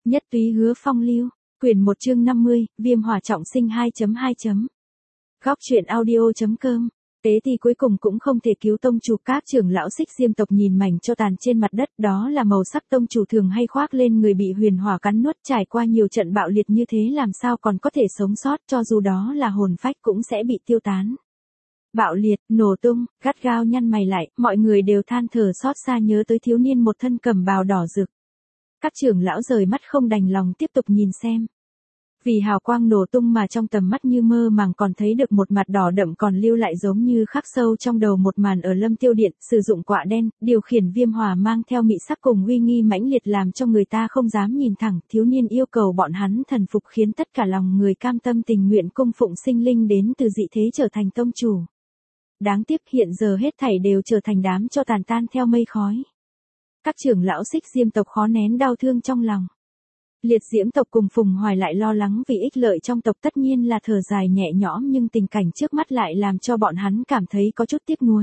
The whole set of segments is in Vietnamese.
Nhất túy hứa phong lưu, quyển 1 chương 50, viêm hỏa trọng sinh 2.2. Góc truyện audio.com. Tế thì cuối cùng cũng không thể cứu tông chủ. Các trưởng lão Xích Diêm tộc nhìn mảnh cho tàn trên mặt đất, đó là màu sắc tông chủ thường hay khoác lên người bị huyền hỏa cắn nuốt, trải qua nhiều trận bạo liệt như thế làm sao còn có thể sống sót, cho dù đó là hồn phách cũng sẽ bị tiêu tán. Bạo liệt, nổ tung, gắt gao nhăn mày lại, mọi người đều than thở xót xa nhớ tới thiếu niên một thân cẩm bào đỏ rực. Các trưởng lão rời mắt không đành lòng tiếp tục nhìn xem. Vì hào quang nổ tung mà trong tầm mắt như mơ màng còn thấy được một mặt đỏ đậm còn lưu lại giống như khắc sâu trong đầu một màn ở Lâm Tiêu Điện, sử dụng quạ đen, điều khiển viêm hỏa mang theo mị sắc cùng uy nghi mãnh liệt làm cho người ta không dám nhìn thẳng, thiếu niên yêu cầu bọn hắn thần phục khiến tất cả lòng người cam tâm tình nguyện cung phụng sinh linh đến từ dị thế trở thành tông chủ. Đáng tiếc hiện giờ hết thảy đều trở thành đám cho tàn tan theo mây khói. Các trưởng lão Xích Diêm tộc khó nén đau thương trong lòng. Liệt Diễm tộc cùng Phùng Hoài lại lo lắng vì ích lợi trong tộc, tất nhiên là thở dài nhẹ nhõm, nhưng tình cảnh trước mắt lại làm cho bọn hắn cảm thấy có chút tiếc nuối.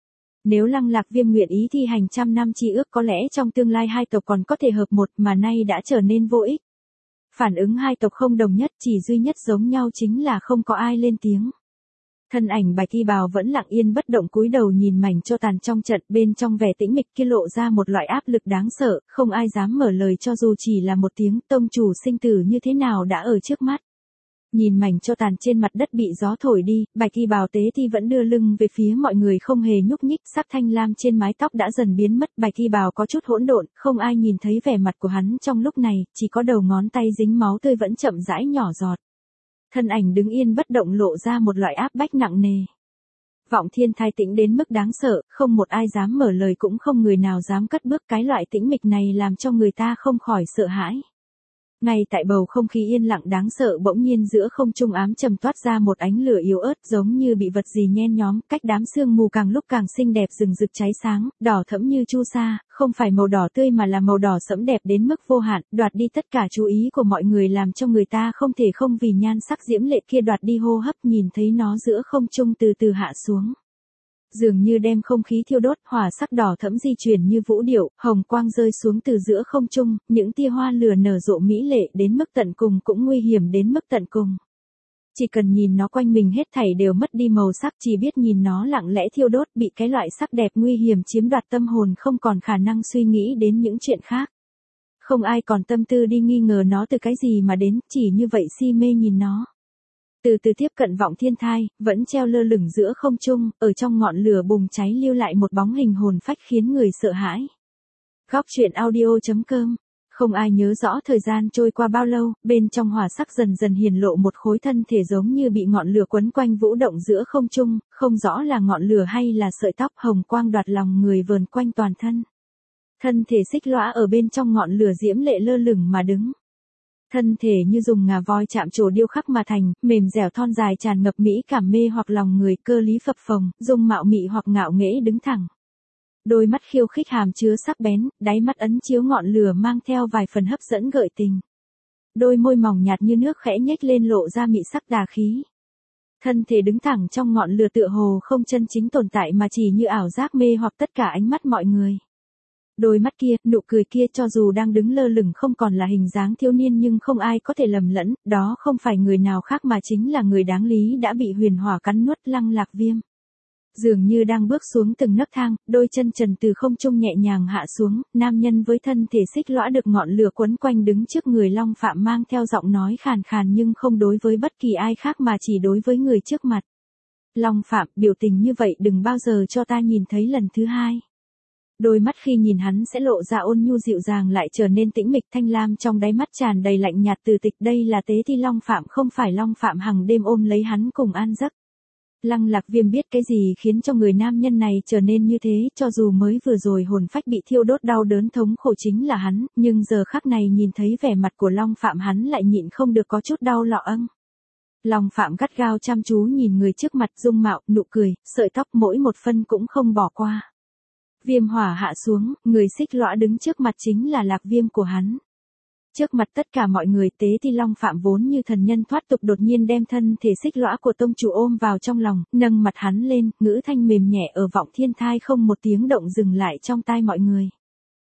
Nếu Lăng Lạc Viêm nguyện ý thi hành trăm năm chi ước, có lẽ trong tương lai hai tộc còn có thể hợp một, mà nay đã trở nên vô ích. Phản ứng hai tộc không đồng nhất, chỉ duy nhất giống nhau chính là không có ai lên tiếng. Thân ảnh Bạch Y Bào vẫn lặng yên bất động cúi đầu nhìn mảnh cho tàn trong trận, bên trong vẻ tĩnh mịch kia lộ ra một loại áp lực đáng sợ, không ai dám mở lời cho dù chỉ là một tiếng. Tông chủ sinh tử như thế nào đã ở trước mắt. Nhìn mảnh cho tàn trên mặt đất bị gió thổi đi, Bạch Y Bào tế thi vẫn đưa lưng về phía mọi người không hề nhúc nhích, sắc thanh lam trên mái tóc đã dần biến mất. Bạch Y Bào có chút hỗn độn, không ai nhìn thấy vẻ mặt của hắn trong lúc này, chỉ có đầu ngón tay dính máu tươi vẫn chậm rãi nhỏ giọt. Thân ảnh đứng yên bất động lộ ra một loại áp bách nặng nề. Vọng Thiên Thai tĩnh đến mức đáng sợ, không một ai dám mở lời, cũng không người nào dám cất bước, cái loại tĩnh mịch này làm cho người ta không khỏi sợ hãi. Ngay tại bầu không khí yên lặng đáng sợ, bỗng nhiên giữa không trung ám trầm toát ra một ánh lửa yếu ớt giống như bị vật gì nhen nhóm, cách đám sương mù càng lúc càng xinh đẹp rừng rực cháy sáng, đỏ thẫm như chu sa, không phải màu đỏ tươi mà là màu đỏ sẫm đẹp đến mức vô hạn, đoạt đi tất cả chú ý của mọi người làm cho người ta không thể không vì nhan sắc diễm lệ kia đoạt đi hô hấp, nhìn thấy nó giữa không trung từ từ hạ xuống. Dường như đem không khí thiêu đốt, hỏa sắc đỏ thẫm di chuyển như vũ điệu, hồng quang rơi xuống từ giữa không trung, những tia hoa lửa nở rộ mỹ lệ đến mức tận cùng cũng nguy hiểm đến mức tận cùng. Chỉ cần nhìn nó quanh mình hết thảy đều mất đi màu sắc, chỉ biết nhìn nó lặng lẽ thiêu đốt, bị cái loại sắc đẹp nguy hiểm chiếm đoạt tâm hồn, không còn khả năng suy nghĩ đến những chuyện khác. Không ai còn tâm tư đi nghi ngờ nó từ cái gì mà đến, chỉ như vậy si mê nhìn nó. Từ từ tiếp cận Vọng Thiên Thai, vẫn treo lơ lửng giữa không trung, ở trong ngọn lửa bùng cháy lưu lại một bóng hình hồn phách khiến người sợ hãi. Góc truyện audio.com. Không ai nhớ rõ thời gian trôi qua bao lâu, bên trong hỏa sắc dần dần hiển lộ một khối thân thể giống như bị ngọn lửa quấn quanh vũ động giữa không trung, không rõ là ngọn lửa hay là sợi tóc, hồng quang đoạt lòng người vờn quanh toàn thân. Thân thể xích lõa ở bên trong ngọn lửa diễm lệ lơ lửng mà đứng. Thân thể như dùng ngà voi chạm trổ điêu khắc mà thành, mềm dẻo thon dài tràn ngập mỹ cảm mê hoặc lòng người, cơ lý phập phồng, dung mạo mị hoặc ngạo nghễ đứng thẳng. Đôi mắt khiêu khích hàm chứa sắc bén, đáy mắt ấn chiếu ngọn lửa mang theo vài phần hấp dẫn gợi tình. Đôi môi mỏng nhạt như nước khẽ nhếch lên lộ ra mị sắc đà khí. Thân thể đứng thẳng trong ngọn lửa tựa hồ không chân chính tồn tại mà chỉ như ảo giác mê hoặc tất cả ánh mắt mọi người. Đôi mắt kia, nụ cười kia cho dù đang đứng lơ lửng không còn là hình dáng thiếu niên nhưng không ai có thể lầm lẫn, đó không phải người nào khác mà chính là người đáng lý đã bị huyền hỏa cắn nuốt, Lăng Lạc Viêm. Dường như đang bước xuống từng nấc thang, đôi chân trần từ không trung nhẹ nhàng hạ xuống, nam nhân với thân thể xích lõa được ngọn lửa quấn quanh đứng trước người Long Phạm mang theo giọng nói khàn khàn nhưng không đối với bất kỳ ai khác mà chỉ đối với người trước mặt. Long Phạm, biểu tình như vậy đừng bao giờ cho ta nhìn thấy lần thứ hai. Đôi mắt khi nhìn hắn sẽ lộ ra ôn nhu dịu dàng lại trở nên tĩnh mịch, thanh lam trong đáy mắt tràn đầy lạnh nhạt từ tịch, đây là tế thi Long Phạm, không phải Long Phạm hằng đêm ôm lấy hắn cùng an giấc. Lăng Lạc Viêm biết cái gì khiến cho người nam nhân này trở nên như thế, cho dù mới vừa rồi hồn phách bị thiêu đốt đau đớn thống khổ chính là hắn, nhưng giờ khắc này nhìn thấy vẻ mặt của Long Phạm hắn lại nhịn không được có chút đau lọ âng. Long Phạm gắt gao chăm chú nhìn người trước mặt, dung mạo, nụ cười, sợi tóc mỗi một phân cũng không bỏ qua. Viêm hỏa hạ xuống, người xích lõa đứng trước mặt chính là Lạc Viêm của hắn. Trước mặt tất cả mọi người, tế thi Long Phạm vốn như thần nhân thoát tục đột nhiên đem thân thể xích lõa của tông chủ ôm vào trong lòng, nâng mặt hắn lên, ngữ thanh mềm nhẹ ở Vọng Thiên Thai không một tiếng động dừng lại trong tai mọi người.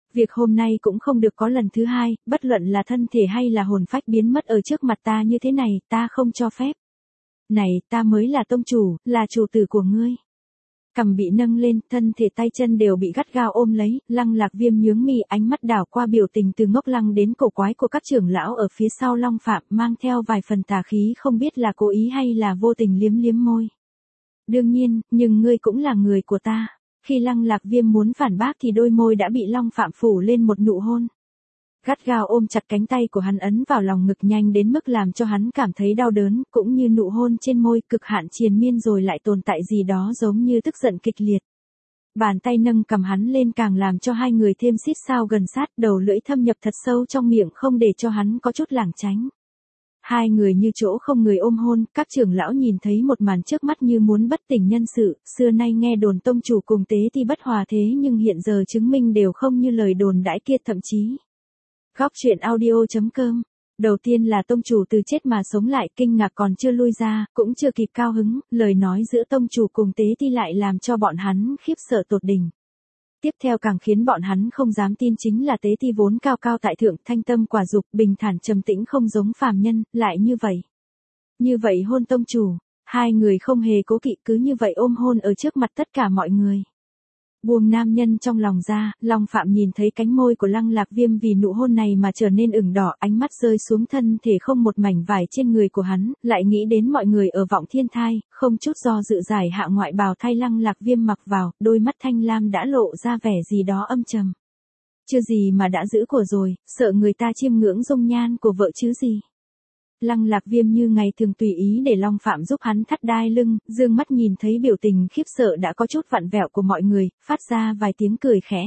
Việc hôm nay cũng không được có lần thứ hai, bất luận là thân thể hay là hồn phách biến mất ở trước mặt ta như thế này, ta không cho phép. Này, ta mới là tông chủ, là chủ tử của ngươi. Cằm bị nâng lên, thân thể tay chân đều bị gắt gao ôm lấy, Lăng Lạc Viêm nhướng mi, ánh mắt đảo qua biểu tình từ ngốc lăng đến cổ quái của các trưởng lão ở phía sau Long Phạm, mang theo vài phần tà khí, không biết là cố ý hay là vô tình liếm liếm môi. Đương nhiên, nhưng ngươi cũng là người của ta. Khi Lăng Lạc Viêm muốn phản bác thì đôi môi đã bị Long Phạm phủ lên một nụ hôn. Gắt gao ôm chặt cánh tay của hắn ấn vào lòng ngực nhanh đến mức làm cho hắn cảm thấy đau đớn, cũng như nụ hôn trên môi cực hạn triền miên rồi lại tồn tại gì đó giống như tức giận kịch liệt. Bàn tay nâng cầm hắn lên càng làm cho hai người thêm xít sao gần sát, đầu lưỡi thâm nhập thật sâu trong miệng không để cho hắn có chút lảng tránh. Hai người như chỗ không người ôm hôn, các trưởng lão nhìn thấy một màn trước mắt như muốn bất tỉnh nhân sự, xưa nay nghe đồn tông chủ cùng tế thì bất hòa thế nhưng hiện giờ chứng minh đều không như lời đồn đãi kia thậm chí. Góc truyện audio.com. Đầu tiên là tông chủ từ chết mà sống lại, kinh ngạc còn chưa lui ra, cũng chưa kịp cao hứng, lời nói giữa tông chủ cùng tế ti lại làm cho bọn hắn khiếp sợ tột đỉnh. Tiếp theo càng khiến bọn hắn không dám tin chính là tế ti vốn cao cao tại thượng, thanh tâm quả dục, bình thản trầm tĩnh không giống phàm nhân, lại như vậy. Như vậy hôn tông chủ, hai người không hề cố kỵ cứ như vậy ôm hôn ở trước mặt tất cả mọi người. Buông nam nhân trong lòng ra, Long Phạm nhìn thấy cánh môi của Lăng Lạc Viêm vì nụ hôn này mà trở nên ửng đỏ, ánh mắt rơi xuống thân thể không một mảnh vải trên người của hắn, lại nghĩ đến mọi người ở Vọng Thiên Thai, không chút do dự giải hạ ngoại bào thay Lăng Lạc Viêm mặc vào, đôi mắt thanh lam đã lộ ra vẻ gì đó âm trầm. Chưa gì mà đã giữ của rồi, sợ người ta chiêm ngưỡng dung nhan của vợ chứ gì. Lăng Lạc Viêm như ngày thường tùy ý để Long Phạm giúp hắn thắt đai lưng, dương mắt nhìn thấy biểu tình khiếp sợ đã có chút vặn vẹo của mọi người, phát ra vài tiếng cười khẽ.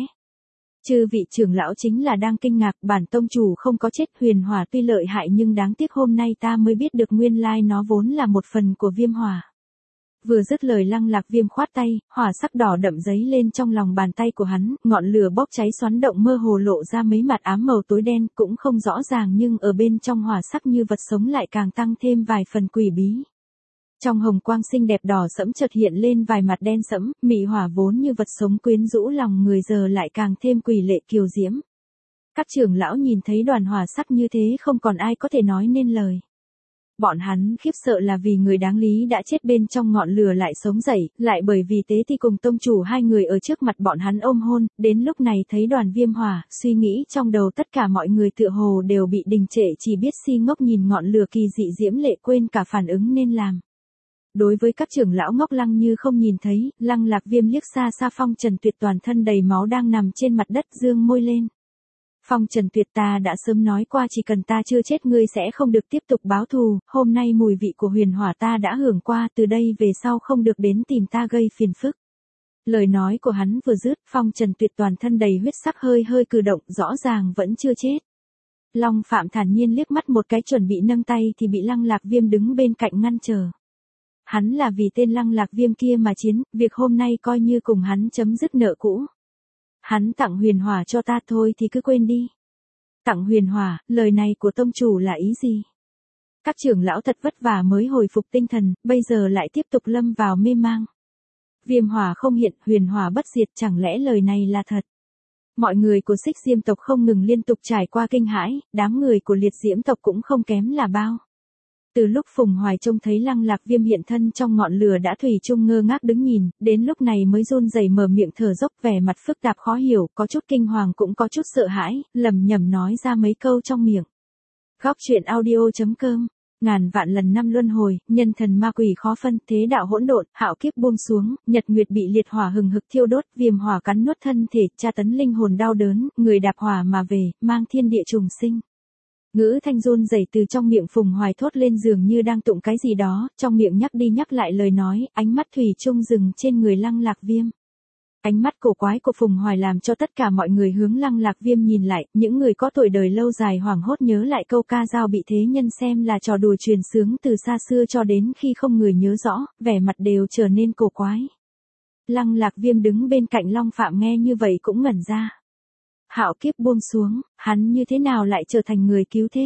Chư vị trưởng lão chính là đang kinh ngạc, bản tông chủ không có chết, huyền hỏa tuy lợi hại nhưng đáng tiếc hôm nay ta mới biết được nguyên lai nó vốn là một phần của viêm hỏa. Vừa dứt lời Lăng Lạc Viêm khoát tay, hỏa sắc đỏ đậm giấy lên trong lòng bàn tay của hắn, ngọn lửa bốc cháy xoắn động mơ hồ lộ ra mấy mặt ám màu tối đen, cũng không rõ ràng nhưng ở bên trong hỏa sắc như vật sống lại càng tăng thêm vài phần quỷ bí. Trong hồng quang xinh đẹp đỏ sẫm chợt hiện lên vài mặt đen sẫm, mị hỏa vốn như vật sống quyến rũ lòng người giờ lại càng thêm quỷ lệ kiều diễm. Các trưởng lão nhìn thấy đoàn hỏa sắc như thế không còn ai có thể nói nên lời. Bọn hắn khiếp sợ là vì người đáng lý đã chết bên trong ngọn lửa lại sống dậy, lại bởi vì tế ti cùng tông chủ hai người ở trước mặt bọn hắn ôm hôn, đến lúc này thấy đoàn viêm hỏa, suy nghĩ trong đầu tất cả mọi người tựa hồ đều bị đình trệ, chỉ biết si ngốc nhìn ngọn lửa kỳ dị diễm lệ quên cả phản ứng nên làm. Đối với các trưởng lão ngốc lăng như không nhìn thấy, Lăng Lạc Viêm liếc xa xa Phong Trần Tuyệt toàn thân đầy máu đang nằm trên mặt đất dương môi lên. Phong Trần Tuyệt, ta đã sớm nói qua chỉ cần ta chưa chết ngươi sẽ không được tiếp tục báo thù, hôm nay mùi vị của huyền hỏa ta đã hưởng qua, từ đây về sau không được đến tìm ta gây phiền phức. Lời nói của hắn vừa dứt, Phong Trần Tuyệt toàn thân đầy huyết sắc hơi hơi cử động, rõ ràng vẫn chưa chết. Long Phạm thản nhiên liếc mắt một cái chuẩn bị nâng tay thì bị Lăng Lạc Viêm đứng bên cạnh ngăn trở. Hắn là vì tên Lăng Lạc Viêm kia mà chiến, việc hôm nay coi như cùng hắn chấm dứt nợ cũ. Hắn tặng huyền hỏa cho ta thôi thì cứ quên đi. Tặng huyền hỏa, lời này của tông chủ là ý gì? Các trưởng lão thật vất vả mới hồi phục tinh thần, bây giờ lại tiếp tục lâm vào mê mang. Viêm hỏa không hiện, huyền hỏa bất diệt, chẳng lẽ lời này là thật? Mọi người của Xích Diêm tộc không ngừng liên tục trải qua kinh hãi, đám người của Liệt Diễm tộc cũng không kém là bao. Từ lúc Phùng Hoài trông thấy Lăng Lạc Viêm hiện thân trong ngọn lửa đã thủy chung ngơ ngác đứng nhìn, đến lúc này mới run rẩy mở miệng thở dốc, vẻ mặt phức tạp khó hiểu, có chút kinh hoàng cũng có chút sợ hãi, lẩm nhẩm nói ra mấy câu trong miệng. Góc truyện audio.com. Ngàn vạn lần năm luân hồi, nhân thần ma quỷ khó phân, thế đạo hỗn độn, hạo kiếp buông xuống, nhật nguyệt bị liệt hỏa hừng hực thiêu đốt, viêm hỏa cắn nuốt thân thể, tra tấn linh hồn đau đớn, người đạp hỏa mà về, mang thiên địa trùng sinh. Ngữ thanh run rẩy từ trong miệng Phùng Hoài thốt lên dường như đang tụng cái gì đó, trong miệng nhắc đi nhắc lại lời nói, ánh mắt thủy chung dừng trên người Lăng Lạc Viêm. Ánh mắt cổ quái của Phùng Hoài làm cho tất cả mọi người hướng Lăng Lạc Viêm nhìn lại, những người có tuổi đời lâu dài hoảng hốt nhớ lại câu ca dao bị thế nhân xem là trò đùa truyền sướng từ xa xưa cho đến khi không người nhớ rõ, vẻ mặt đều trở nên cổ quái. Lăng Lạc Viêm đứng bên cạnh Long Phạm nghe như vậy cũng ngẩn ra. Hạo kiếp buông xuống, hắn như thế nào lại trở thành người cứu thế?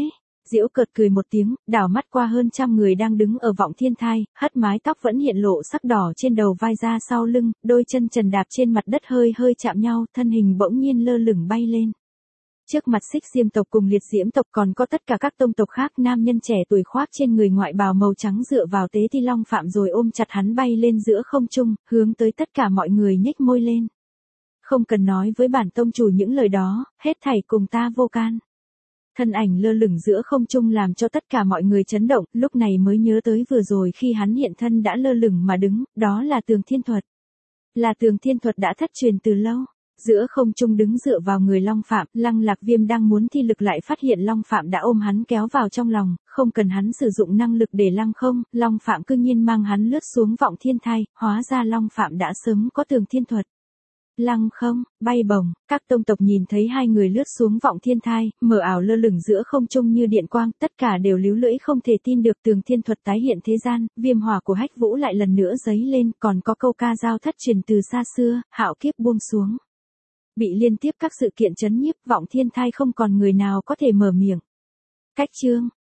Giễu cợt cười một tiếng, đảo mắt qua hơn trăm người đang đứng ở vọng thiên thai, hất mái tóc vẫn hiện lộ sắc đỏ trên đầu vai ra sau lưng, đôi chân trần đạp trên mặt đất hơi hơi chạm nhau, thân hình bỗng nhiên lơ lửng bay lên. Trước mặt Xích Diêm tộc cùng Liệt Diễm tộc còn có tất cả các tông tộc khác, nam nhân trẻ tuổi khoác trên người ngoại bào màu trắng dựa vào tế ti long phạm rồi ôm chặt hắn bay lên giữa không trung, hướng tới tất cả mọi người nhếch môi lên. Không cần nói với bản tông chủ những lời đó, hết thảy cùng ta vô can. Thân ảnh lơ lửng giữa không trung làm cho tất cả mọi người chấn động, lúc này mới nhớ tới vừa rồi khi hắn hiện thân đã lơ lửng mà đứng, đó là Tường Thiên Thuật. Là Tường Thiên Thuật đã thất truyền từ lâu. Giữa không trung đứng dựa vào người Long Phạm, Lăng Lạc Viêm đang muốn thi lực lại phát hiện Long Phạm đã ôm hắn kéo vào trong lòng, không cần hắn sử dụng năng lực để lăng không, Long Phạm cư nhiên mang hắn lướt xuống vọng thiên thai, hóa ra Long Phạm đã sớm có Tường Thiên Thuật. Lăng không, bay bổng, các tông tộc nhìn thấy hai người lướt xuống vọng thiên thai, mờ ảo lơ lửng giữa không trung như điện quang, tất cả đều líu lưỡi không thể tin được Tường Thiên Thuật tái hiện thế gian, viêm hỏa của Hách Vũ lại lần nữa dấy lên, còn có câu ca dao thất truyền từ xa xưa, hạo kiếp buông xuống. Bị liên tiếp các sự kiện chấn nhiếp, vọng thiên thai không còn người nào có thể mở miệng. Cách chương